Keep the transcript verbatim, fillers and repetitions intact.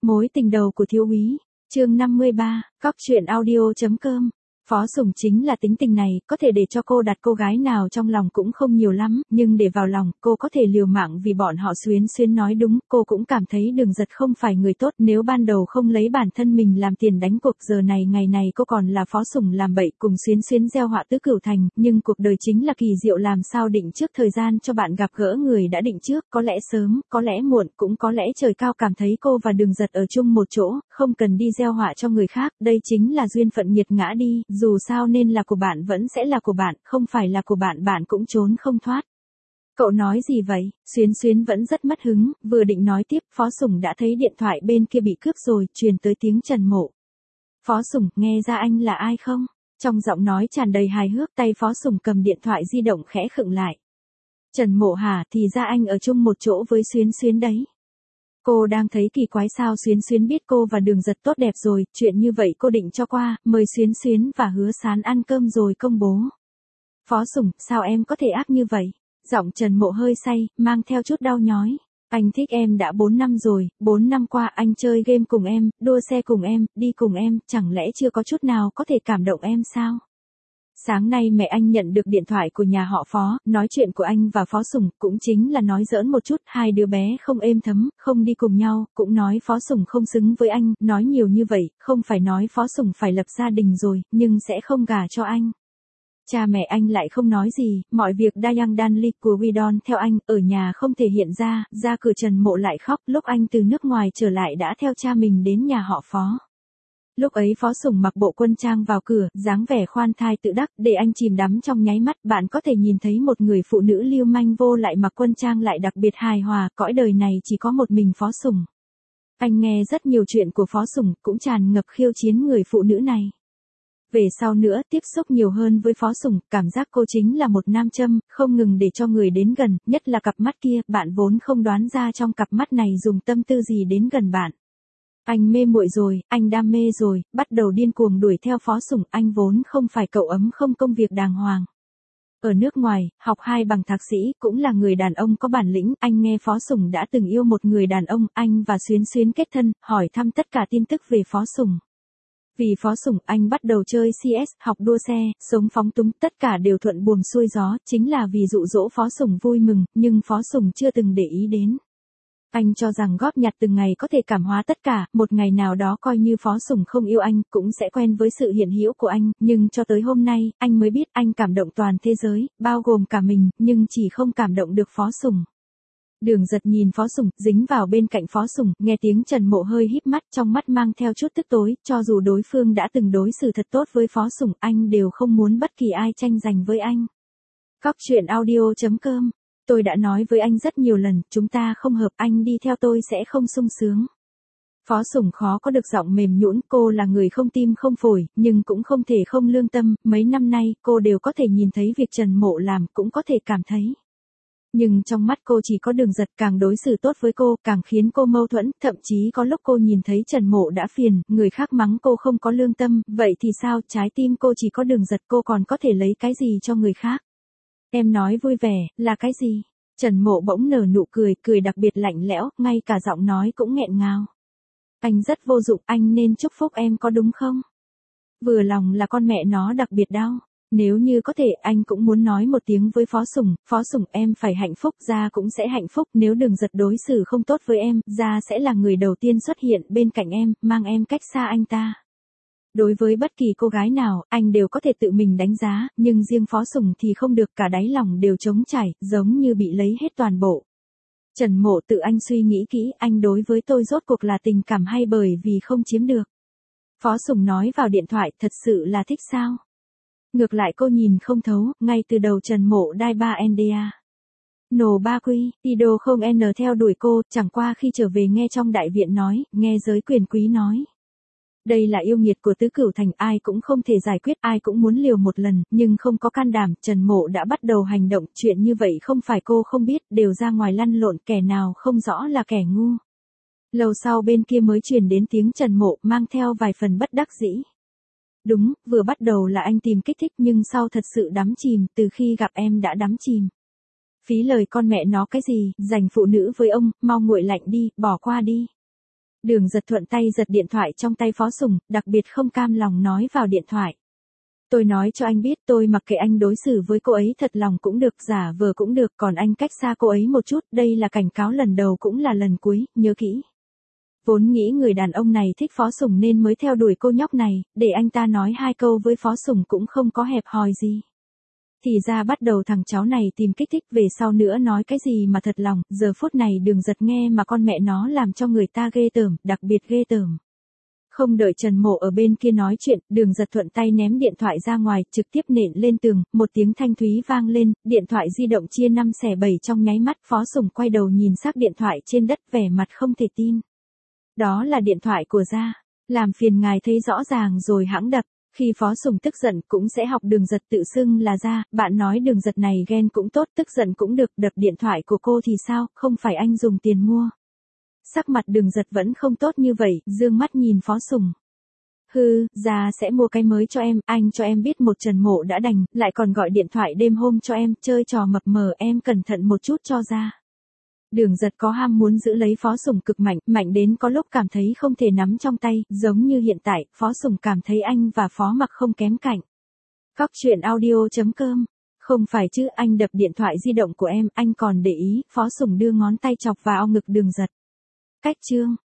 Mối tình đầu của thiếu úy, chương năm mươi ba, cóc truyện audio.com. Phó Sủng chính là tính tình này, có thể để cho cô đặt cô gái nào trong lòng cũng không nhiều lắm, nhưng để vào lòng, cô có thể liều mạng vì bọn họ. Xuyến Xuyến nói đúng, cô cũng cảm thấy Đường Giật không phải người tốt, nếu ban đầu không lấy bản thân mình làm tiền đánh cuộc, giờ này ngày này cô còn là Phó Sủng làm bậy cùng Xuyến Xuyến gieo họa tứ cửu thành, nhưng cuộc đời chính là kỳ diệu, làm sao định trước thời gian cho bạn gặp gỡ người đã định trước, có lẽ sớm, có lẽ muộn, cũng có lẽ trời cao cảm thấy cô và Đường Giật ở chung một chỗ, không cần đi gieo họa cho người khác, đây chính là duyên phận nghiệt ngã đi. Dù sao nên là của bạn vẫn sẽ là của bạn, không phải là của bạn bạn cũng trốn không thoát. Cậu nói gì vậy? Xuyến Xuyến vẫn rất mất hứng, vừa định nói tiếp, Phó Sủng đã thấy điện thoại bên kia bị cướp rồi, truyền tới tiếng Trần Mộ. Phó Sủng, nghe ra anh là ai không? Trong giọng nói tràn đầy hài hước, tay Phó Sủng cầm điện thoại di động khẽ khựng lại. Trần Mộ hả, thì ra anh ở chung một chỗ với Xuyến Xuyến đấy. Cô đang thấy kỳ quái sao? Xuyến Xuyến biết cô và Đường Giật tốt đẹp rồi, chuyện như vậy cô định cho qua, mời Xuyến Xuyến và Hứa Sán ăn cơm rồi công bố. Phó Sủng, sao em có thể ác như vậy? Giọng Trần Mộ hơi say, mang theo chút đau nhói. Anh thích em đã bốn năm rồi, bốn năm qua anh chơi game cùng em, đua xe cùng em, đi cùng em, chẳng lẽ chưa có chút nào có thể cảm động em sao? Sáng nay mẹ anh nhận được điện thoại của nhà họ Phó, nói chuyện của anh và Phó Sủng, cũng chính là nói giỡn một chút, hai đứa bé không êm thấm, không đi cùng nhau, cũng nói Phó Sủng không xứng với anh, nói nhiều như vậy, không phải nói Phó Sủng phải lập gia đình rồi, nhưng sẽ không gả cho anh. Cha mẹ anh lại không nói gì, mọi việc Dayang Danli của Widon theo anh, ở nhà không thể hiện ra, ra cửa Trần Mộ lại khóc, lúc anh từ nước ngoài trở lại đã theo cha mình đến nhà họ Phó. Lúc ấy Phó Sủng mặc bộ quân trang vào cửa, dáng vẻ khoan thai tự đắc, để anh chìm đắm trong nháy mắt, bạn có thể nhìn thấy một người phụ nữ lưu manh vô lại mặc quân trang lại đặc biệt hài hòa, cõi đời này chỉ có một mình Phó Sủng. Anh nghe rất nhiều chuyện của Phó Sủng, cũng tràn ngập khiêu chiến người phụ nữ này. Về sau nữa, tiếp xúc nhiều hơn với Phó Sủng, cảm giác cô chính là một nam châm, không ngừng để cho người đến gần, nhất là cặp mắt kia, bạn vốn không đoán ra trong cặp mắt này dùng tâm tư gì đến gần bạn. Anh mê muội rồi, anh đam mê rồi, bắt đầu điên cuồng đuổi theo Phó Sủng, anh vốn không phải cậu ấm không công việc đàng hoàng. Ở nước ngoài, học hai bằng thạc sĩ, cũng là người đàn ông có bản lĩnh, anh nghe Phó Sủng đã từng yêu một người đàn ông, anh và Xuyến Xuyến kết thân, hỏi thăm tất cả tin tức về Phó Sủng. Vì Phó Sủng, anh bắt đầu chơi xê ét, học đua xe, sống phóng túng, tất cả đều thuận buồm xuôi gió, chính là vì dụ dỗ Phó Sủng vui mừng, nhưng Phó Sủng chưa từng để ý đến. Anh cho rằng góp nhặt từng ngày có thể cảm hóa tất cả, một ngày nào đó coi như Phó Sủng không yêu anh, cũng sẽ quen với sự hiện hữu của anh, nhưng cho tới hôm nay, anh mới biết anh cảm động toàn thế giới, bao gồm cả mình, nhưng chỉ không cảm động được Phó Sủng. Đường Giật nhìn Phó Sủng, dính vào bên cạnh Phó Sủng, nghe tiếng Trần Mộ hơi híp mắt, trong mắt mang theo chút tức tối, cho dù đối phương đã từng đối xử thật tốt với Phó Sủng, anh đều không muốn bất kỳ ai tranh giành với anh. Cóc truyện audio.com. Tôi đã nói với anh rất nhiều lần, chúng ta không hợp, anh đi theo tôi sẽ không sung sướng. Phó Sủng khó có được giọng mềm nhũn, cô là người không tim không phổi, nhưng cũng không thể không lương tâm, mấy năm nay, cô đều có thể nhìn thấy việc Trần Mộ làm, cũng có thể cảm thấy. Nhưng trong mắt cô chỉ có Đường Giật, càng đối xử tốt với cô, càng khiến cô mâu thuẫn, thậm chí có lúc cô nhìn thấy Trần Mộ đã phiền, người khác mắng cô không có lương tâm, vậy thì sao, trái tim cô chỉ có Đường Giật, cô còn có thể lấy cái gì cho người khác? Em nói vui vẻ, là cái gì? Trần Mộ bỗng nở nụ cười, cười đặc biệt lạnh lẽo, ngay cả giọng nói cũng nghẹn ngào. Anh rất vô dụng, anh nên chúc phúc em có đúng không? Vừa lòng là con mẹ nó đặc biệt đau. Nếu như có thể, anh cũng muốn nói một tiếng với Phó Sủng, Phó Sủng em phải hạnh phúc, Gia cũng sẽ hạnh phúc, nếu Đường Giật đối xử không tốt với em, Gia sẽ là người đầu tiên xuất hiện bên cạnh em, mang em cách xa anh ta. Đối với bất kỳ cô gái nào, anh đều có thể tự mình đánh giá, nhưng riêng Phó Sủng thì không được, cả đáy lòng đều trống trải, giống như bị lấy hết toàn bộ. Trần Mộ tự anh suy nghĩ kỹ, anh đối với tôi rốt cuộc là tình cảm hay bởi vì không chiếm được? Phó Sủng nói vào điện thoại, thật sự là thích sao? Ngược lại cô nhìn không thấu, ngay từ đầu Trần Mộ đai ba en đê a. Nổ ba quy, Ido không N theo đuổi cô, chẳng qua khi trở về nghe trong đại viện nói, nghe giới quyền quý nói. Đây là yêu nghiệt của tứ cửu thành, ai cũng không thể giải quyết, ai cũng muốn liều một lần, nhưng không có can đảm, Trần Mộ đã bắt đầu hành động, chuyện như vậy không phải cô không biết, đều ra ngoài lăn lộn, kẻ nào không rõ là kẻ ngu. Lâu sau bên kia mới truyền đến tiếng Trần Mộ, mang theo vài phần bất đắc dĩ. Đúng, vừa bắt đầu là anh tìm kích thích nhưng sau thật sự đắm chìm, từ khi gặp em đã đắm chìm. Phí lời con mẹ nó cái gì, dành phụ nữ với ông, mau nguội lạnh đi, bỏ qua đi. Đường Giật thuận tay giật điện thoại trong tay Phó Sùng, đặc biệt không cam lòng nói vào điện thoại. Tôi nói cho anh biết tôi mặc kệ anh đối xử với cô ấy thật lòng cũng được, giả vờ cũng được, còn anh cách xa cô ấy một chút, đây là cảnh cáo lần đầu cũng là lần cuối, nhớ kỹ. Vốn nghĩ người đàn ông này thích Phó Sùng nên mới theo đuổi cô nhóc này, để anh ta nói hai câu với Phó Sùng cũng không có hẹp hòi gì. Thì ra bắt đầu thằng cháu này tìm kích thích, về sau nữa nói cái gì mà thật lòng, giờ phút này Đường Giật nghe mà con mẹ nó làm cho người ta ghê tởm, đặc biệt ghê tởm. Không đợi Trần Mộ ở bên kia nói chuyện, Đường Giật thuận tay ném điện thoại ra ngoài, trực tiếp nện lên tường, một tiếng thanh thúy vang lên, điện thoại di động chia năm xẻ bảy trong nháy mắt. Phó Sùng quay đầu nhìn xác điện thoại trên đất vẻ mặt không thể tin. Đó là điện thoại của Gia, làm phiền ngài thấy rõ ràng rồi hãng đập. Khi Phó Sùng tức giận cũng sẽ học Đường Giật tự xưng là Gia, bạn nói Đường Giật này ghen cũng tốt, tức giận cũng được, đập điện thoại của cô thì sao, không phải anh dùng tiền mua. Sắc mặt Đường Giật vẫn không tốt như vậy, dương mắt nhìn Phó Sùng. Hừ, Gia sẽ mua cái mới cho em, anh cho em biết một Trần Mộ đã đành, lại còn gọi điện thoại đêm hôm cho em, chơi trò mập mờ, em cẩn thận một chút cho Gia. Đường Giật có ham muốn giữ lấy Phó Sùng cực mạnh, mạnh đến có lúc cảm thấy không thể nắm trong tay, giống như hiện tại, Phó Sùng cảm thấy anh và Phó Mặc không kém cạnh. Cóc truyện audio chấm com. Không phải chứ, anh đập điện thoại di động của em, anh còn để ý. Phó Sùng đưa ngón tay chọc vào ngực Đường Giật. Cách chương